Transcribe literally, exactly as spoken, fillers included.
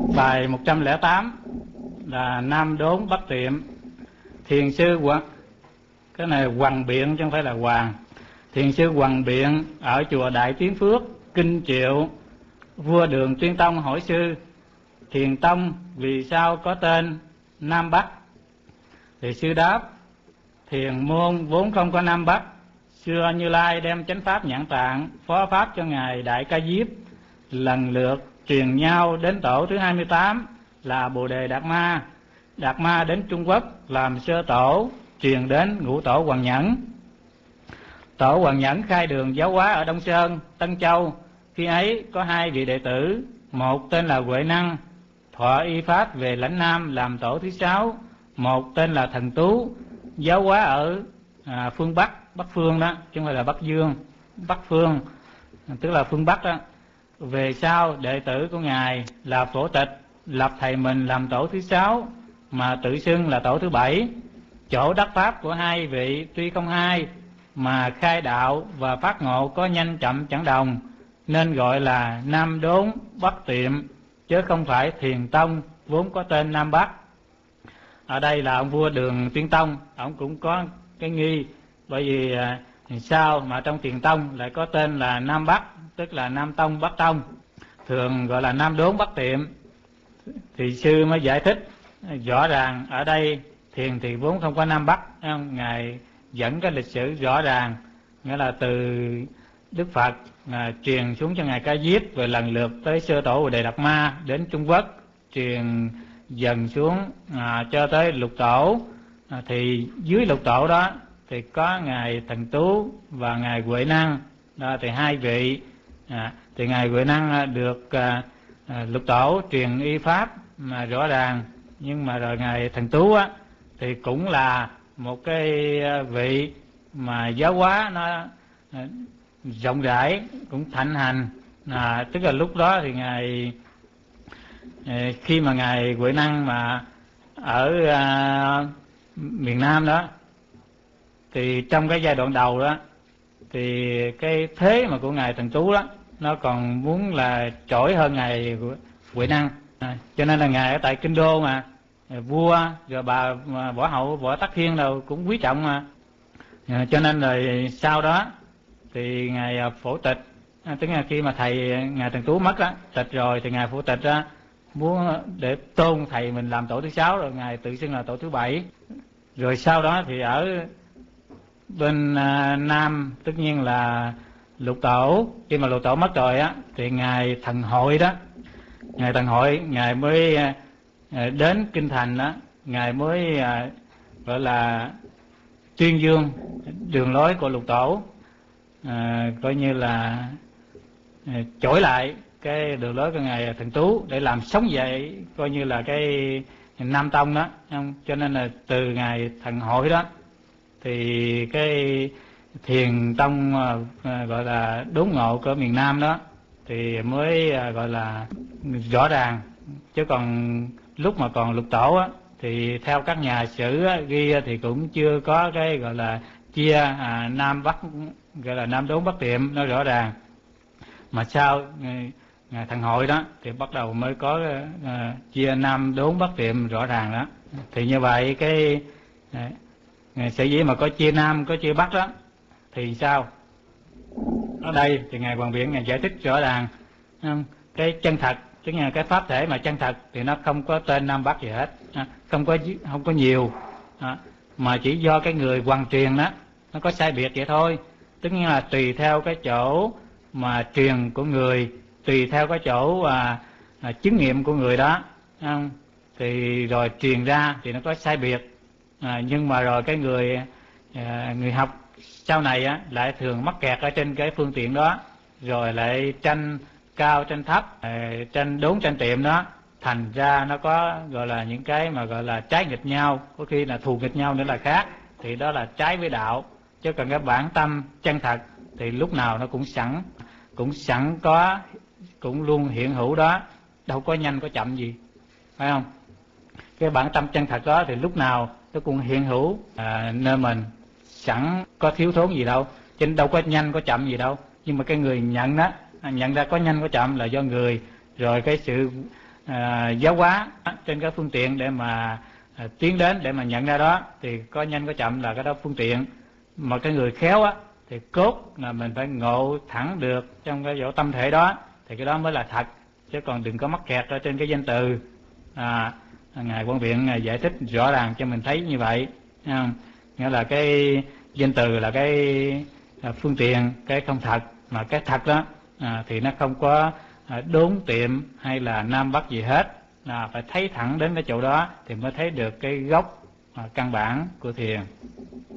Bài một trăm lẻ tám là Nam Đốn Bắc Tiệm. Thiền sư Hoàng, cái này Hoàng Biện chứ không phải là Hoàng. Thiền sư Hoàng Biện ở chùa Đại Tiến Phước, Kinh Triệu, vua Đường Tuyên Tông hỏi sư: Thiền tông vì sao có tên Nam Bắc? Thì sư đáp: thiền môn vốn không có Nam Bắc. Xưa Như Lai đem chánh pháp Nhãn Tạng phó pháp cho ngài Đại Ca Diếp, lần lượt truyền nhau đến tổ thứ hai mươi tám là Bồ Đề Đạt Ma. Đạt Ma đến Trung Quốc làm sơ tổ, truyền đến ngũ tổ Hoàng Nhẫn. Tổ Hoàng Nhẫn khai đường giáo hóa ở Đông Sơn, Tân Châu. Khi ấy có hai vị đệ tử, một tên là Huệ Năng, thọ y pháp về lãnh Nam làm tổ thứ sáu. Một tên là Thần Tú, giáo hóa ở à, phương Bắc, Bắc Phương đó, chứ không phải là Bắc Dương, Bắc Phương, tức là phương Bắc đó. Về sau đệ tử của ngài là Phổ Tịch lập thầy mình làm tổ thứ sáu, mà tự xưng là tổ thứ bảy. Chỗ đắc pháp của hai vị tuy không hai, mà khai đạo và phát ngộ có nhanh chậm chẳng đồng, nên gọi là Nam Đốn Bắc Tiệm, chứ không phải Thiền tông vốn có tên Nam Bắc. Ở đây là ông vua Đường Tuyên Tông, ông cũng có cái nghi, bởi vì à, sao mà trong Thiền tông lại có tên là Nam Bắc, tức là Nam Tông Bắc Tông, thường gọi là Nam Đốn Bắc Tiệm. Thì sư mới giải thích rõ ràng ở đây thiền thì vốn không có Nam Bắc. Ngài dẫn cái lịch sử rõ ràng, nghĩa là từ Đức Phật à, truyền xuống cho ngài Ca Diếp, rồi lần lượt tới sơ tổ Bồ Đề Đạt Ma đến Trung Quốc, truyền dần xuống à, cho tới lục tổ. À, thì dưới lục tổ đó thì có ngài Thần Tú và ngài Huệ Năng đó, thì hai vị à, thì ngài Huệ Năng được à, à, lục tổ truyền y pháp mà rõ ràng, nhưng mà rồi ngài Thần Tú á thì cũng là một cái vị mà giáo hóa nó à, rộng rãi, cũng thịnh hành. À, tức là lúc đó thì ngài à, khi mà ngài Huệ Năng mà ở à, miền Nam đó, thì trong cái giai đoạn đầu đó thì cái thế mà của ngài Thần Tú đó nó còn muốn là trỗi hơn ngài Huệ Năng. À, cho nên là ngài ở tại Kinh Đô mà vua rồi bà Võ Hậu, Võ Tắc Thiên đâu cũng quý trọng mà. À, cho nên rồi sau đó thì ngài Phổ Tịch, à, tức là khi mà thầy ngài Thần Tú mất đó, tịch rồi, thì ngài Phổ Tịch đó muốn để tôn thầy mình làm tổ thứ sáu, rồi ngài tự xưng là tổ thứ bảy. Rồi sau đó thì ở bên à, Nam tất nhiên là lục tổ. Khi mà lục tổ mất rồi á thì ngài Thần Hội đó, ngài Thần Hội ngài mới à, đến Kinh Thành đó, ngài mới à, gọi là tuyên dương đường lối của lục tổ, à, coi như là à, chổi lại cái đường lối của ngài Thần Tú để làm sống dậy coi như là cái Nam Tông đó. Cho nên là từ ngài Thần Hội đó thì cái Thiền tông à, gọi là đốn ngộ của miền Nam đó thì mới à, gọi là rõ ràng. Chứ còn lúc mà còn lục tổ á thì theo các nhà sử á, ghi thì cũng chưa có cái gọi là chia à, Nam Bắc, gọi là Nam Đốn Bắc Tiệm nó rõ ràng. Mà sau ngài Thần Hội đó thì bắt đầu mới có à, chia Nam Đốn Bắc Tiệm rõ ràng đó. Thì như vậy cái à, sở dĩ mà có chia Nam có chia Bắc đó thì sao? Ở đây thì ngài Hoàng Biện ngài giải thích rõ ràng, cái chân thật, tức là cái pháp thể mà chân thật thì nó không có tên Nam Bắc gì hết, không có không có nhiều, mà chỉ do cái người hoàn truyền đó nó có sai biệt vậy thôi. Tức là tùy theo cái chỗ mà truyền của người, tùy theo cái chỗ à, à, chứng nghiệm của người đó, thì rồi truyền ra thì nó có sai biệt. À, nhưng mà rồi cái người à, người học sau này á, lại thường mắc kẹt ở trên cái phương tiện đó, rồi lại tranh cao tranh thấp, à, tranh đốn tranh tiệm đó, thành ra nó có gọi là những cái mà gọi là trái nghịch nhau, có khi là thù nghịch nhau nữa là khác, thì đó là trái với đạo. Chứ còn cái bản tâm chân thật thì lúc nào nó cũng sẵn, cũng sẵn có, cũng luôn hiện hữu đó, đâu có nhanh có chậm gì, phải không? Cái bản tâm chân thật đó thì lúc nào nó cũng hiện hữu à, nơi mình, chẳng có thiếu thốn gì đâu, cho nên đâu có nhanh có chậm gì đâu. Nhưng mà cái người nhận đó, nhận ra có nhanh có chậm là do người, rồi cái sự à, giáo hóa trên các phương tiện để mà à, tiến đến để mà nhận ra đó, thì có nhanh có chậm là cái đó phương tiện. Mà cái người khéo á thì cốt là mình phải ngộ thẳng được trong cái chỗ tâm thể đó, thì cái đó mới là thật, chứ còn đừng có mắc kẹt ở trên cái danh từ. à, Ngài Quang Biện ngài giải thích rõ ràng cho mình thấy như vậy. À, nghĩa là cái danh từ là cái à, phương tiện, cái không thật, mà cái thật đó à, thì nó không có à, đốn tiệm hay là nam bắc gì hết, à, phải thấy thẳng đến cái chỗ đó thì mới thấy được cái gốc à, căn bản của thiền.